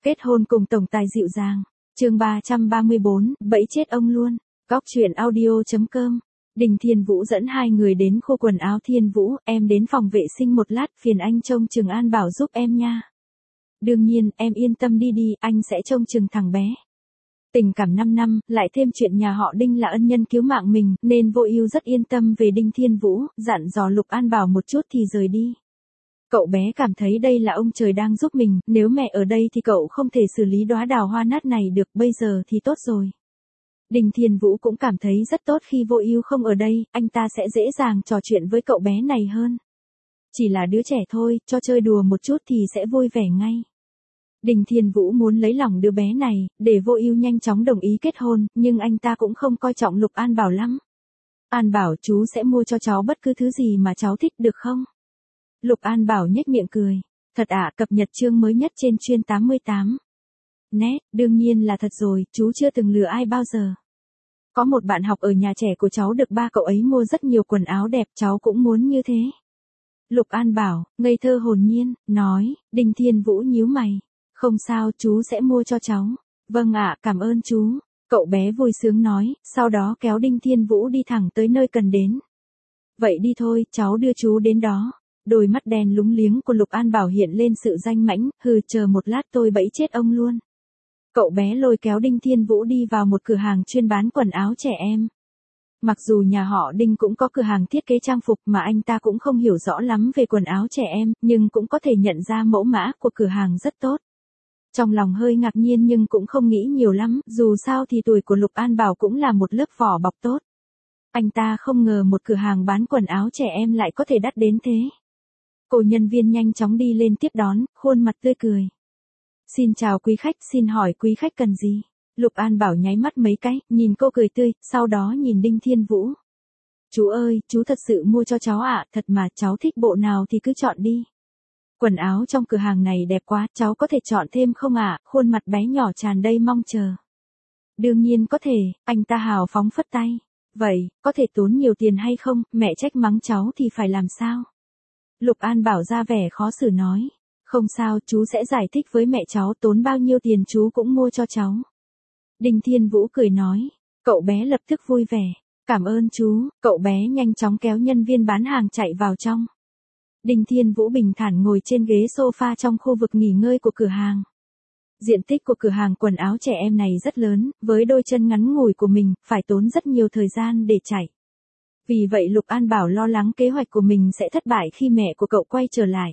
Kết hôn cùng tổng tài dịu dàng. Chương 334, bẫy chết ông luôn. Góc truyện audio.com. Đình Thiên Vũ dẫn hai người đến khu quần áo Thiên Vũ, em đến phòng vệ sinh một lát, phiền anh trông chừng An Bảo giúp em nha. Đương nhiên, em yên tâm đi đi, anh sẽ trông chừng thằng bé. Tình cảm 5 năm, lại thêm chuyện nhà họ Đinh là ân nhân cứu mạng mình, nên Vô Ưu rất yên tâm về Đinh Thiên Vũ, dặn dò Lục An Bảo một chút thì rời đi. Cậu bé cảm thấy đây là ông trời đang giúp mình, nếu mẹ ở đây thì cậu không thể xử lý đóa đào hoa nát này được, bây giờ thì tốt rồi. Đinh Thiên Vũ cũng cảm thấy rất tốt khi Vô Ưu không ở đây, anh ta sẽ dễ dàng trò chuyện với cậu bé này hơn. Chỉ là đứa trẻ thôi, cho chơi đùa một chút thì sẽ vui vẻ ngay. Đinh Thiên Vũ muốn lấy lòng đứa bé này, để Vô Ưu nhanh chóng đồng ý kết hôn, nhưng anh ta cũng không coi trọng Lục An Bảo lắm. An Bảo, chú sẽ mua cho cháu bất cứ thứ gì mà cháu thích được không? Lục An Bảo nhếch miệng cười. Thật ạ, cập nhật chương mới nhất trên chuyên 88. Nét, đương nhiên là thật rồi, chú chưa từng lừa ai bao giờ. Có một bạn học ở nhà trẻ của cháu được ba cậu ấy mua rất nhiều quần áo đẹp, cháu cũng muốn như thế. Lục An Bảo, ngây thơ hồn nhiên, nói. Đinh Thiên Vũ nhíu mày. Không sao, chú sẽ mua cho cháu. Vâng ạ, cảm ơn chú. Cậu bé vui sướng nói, sau đó kéo Đinh Thiên Vũ đi thẳng tới nơi cần đến. Vậy đi thôi, cháu đưa chú đến đó. Đôi mắt đen lúng liếng của Lục An Bảo hiện lên sự danh mãnh, hừ, chờ một lát tôi bẫy chết ông luôn. Cậu bé lôi kéo Đinh Thiên Vũ đi vào một cửa hàng chuyên bán quần áo trẻ em. Mặc dù nhà họ Đinh cũng có cửa hàng thiết kế trang phục mà anh ta cũng không hiểu rõ lắm về quần áo trẻ em, nhưng cũng có thể nhận ra mẫu mã của cửa hàng rất tốt. Trong lòng hơi ngạc nhiên nhưng cũng không nghĩ nhiều lắm, dù sao thì tuổi của Lục An Bảo cũng là một lớp vỏ bọc tốt. Anh ta không ngờ một cửa hàng bán quần áo trẻ em lại có thể đắt đến thế. Cô nhân viên nhanh chóng đi lên tiếp đón, khuôn mặt tươi cười. Xin chào quý khách, xin hỏi quý khách cần gì? Lục An Bảo nháy mắt mấy cái, nhìn cô cười tươi, sau đó nhìn Đinh Thiên Vũ. Chú ơi, chú thật sự mua cho cháu ạ, thật mà, cháu thích bộ nào thì cứ chọn đi. Quần áo trong cửa hàng này đẹp quá, cháu có thể chọn thêm không ạ? Khuôn mặt bé nhỏ tràn đầy mong chờ. Đương nhiên có thể, anh ta hào phóng phất tay. Vậy, có thể tốn nhiều tiền hay không, mẹ trách mắng cháu thì phải làm sao? Lục An Bảo ra vẻ khó xử nói. Không sao, chú sẽ giải thích với mẹ cháu, tốn bao nhiêu tiền chú cũng mua cho cháu. Đinh Thiên Vũ cười nói. Cậu bé lập tức vui vẻ. Cảm ơn chú, cậu bé nhanh chóng kéo nhân viên bán hàng chạy vào trong. Đinh Thiên Vũ bình thản ngồi trên ghế sofa trong khu vực nghỉ ngơi của cửa hàng. Diện tích của cửa hàng quần áo trẻ em này rất lớn, với đôi chân ngắn ngủi của mình, phải tốn rất nhiều thời gian để chạy. Vì vậy Lục An Bảo lo lắng kế hoạch của mình sẽ thất bại khi mẹ của cậu quay trở lại.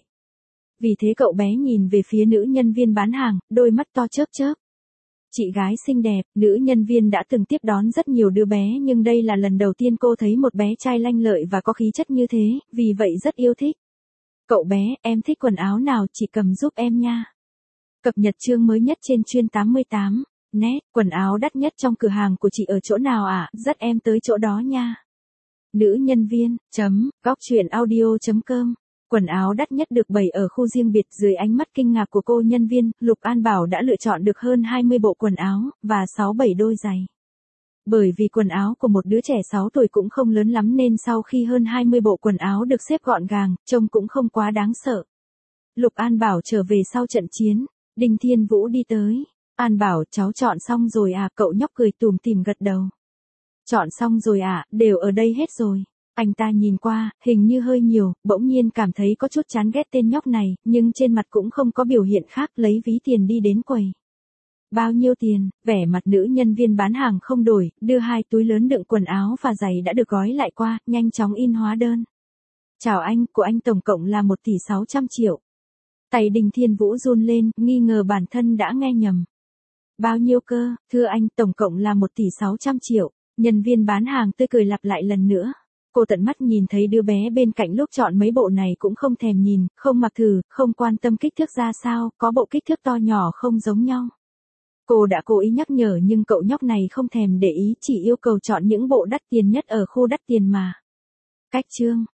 Vì thế cậu bé nhìn về phía nữ nhân viên bán hàng, đôi mắt to chớp chớp. Chị gái xinh đẹp, nữ nhân viên đã từng tiếp đón rất nhiều đứa bé nhưng đây là lần đầu tiên cô thấy một bé trai lanh lợi và có khí chất như thế, vì vậy rất yêu thích. Cậu bé, em thích quần áo nào chị cầm giúp em nha. Cập nhật chương mới nhất trên chuyên 88. Nét, quần áo đắt nhất trong cửa hàng của chị ở chỗ nào ạ? Dắt em tới chỗ đó nha. Nữ nhân viên, góc truyện audio.com. Quần áo đắt nhất được bày ở khu riêng biệt, dưới ánh mắt kinh ngạc của cô nhân viên, Lục An Bảo đã lựa chọn được hơn 20 bộ quần áo, và 6-7 đôi giày. Bởi vì quần áo của một đứa trẻ 6 tuổi cũng không lớn lắm nên sau khi hơn 20 bộ quần áo được xếp gọn gàng, trông cũng không quá đáng sợ. Lục An Bảo trở về sau trận chiến, Đinh Thiên Vũ đi tới. An Bảo, cháu chọn xong rồi à? Cậu nhóc cười tủm tỉm gật đầu. Chọn xong rồi à, đều ở đây hết rồi. Anh ta nhìn qua, hình như hơi nhiều, bỗng nhiên cảm thấy có chút chán ghét tên nhóc này, nhưng trên mặt cũng không có biểu hiện khác, lấy ví tiền đi đến quầy. Bao nhiêu tiền? Vẻ mặt nữ nhân viên bán hàng không đổi, đưa 2 túi lớn đựng quần áo và giày đã được gói lại qua, nhanh chóng in hóa đơn. Chào anh, của anh tổng cộng là 1 tỷ 600 triệu. Tay Đinh Thiên Vũ run lên, nghi ngờ bản thân đã nghe nhầm. Bao nhiêu cơ? Thưa anh, tổng cộng là 1 tỷ 600 triệu. Nhân viên bán hàng tươi cười lặp lại lần nữa. Cô tận mắt nhìn thấy đứa bé bên cạnh lúc chọn mấy bộ này cũng không thèm nhìn, không mặc thử, không quan tâm kích thước ra sao, có bộ kích thước to nhỏ không giống nhau. Cô đã cố ý nhắc nhở nhưng cậu nhóc này không thèm để ý, chỉ yêu cầu chọn những bộ đắt tiền nhất ở khu đắt tiền mà. Cách chương,